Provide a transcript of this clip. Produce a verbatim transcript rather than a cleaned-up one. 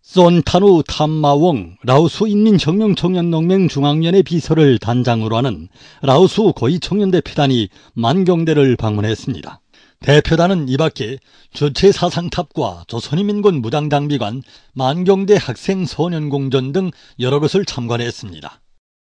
손타누 탐마웡 라오스 인민혁명청년농맹 중앙위원회 비서를 단장으로 하는 라오스 고위청년대표단이 만경대를 방문했습니다. 대표단은 이밖에 주체사상탑과 조선인민군 무장장비관, 만경대 학생소년공전 등 여러 곳을 참관했습니다.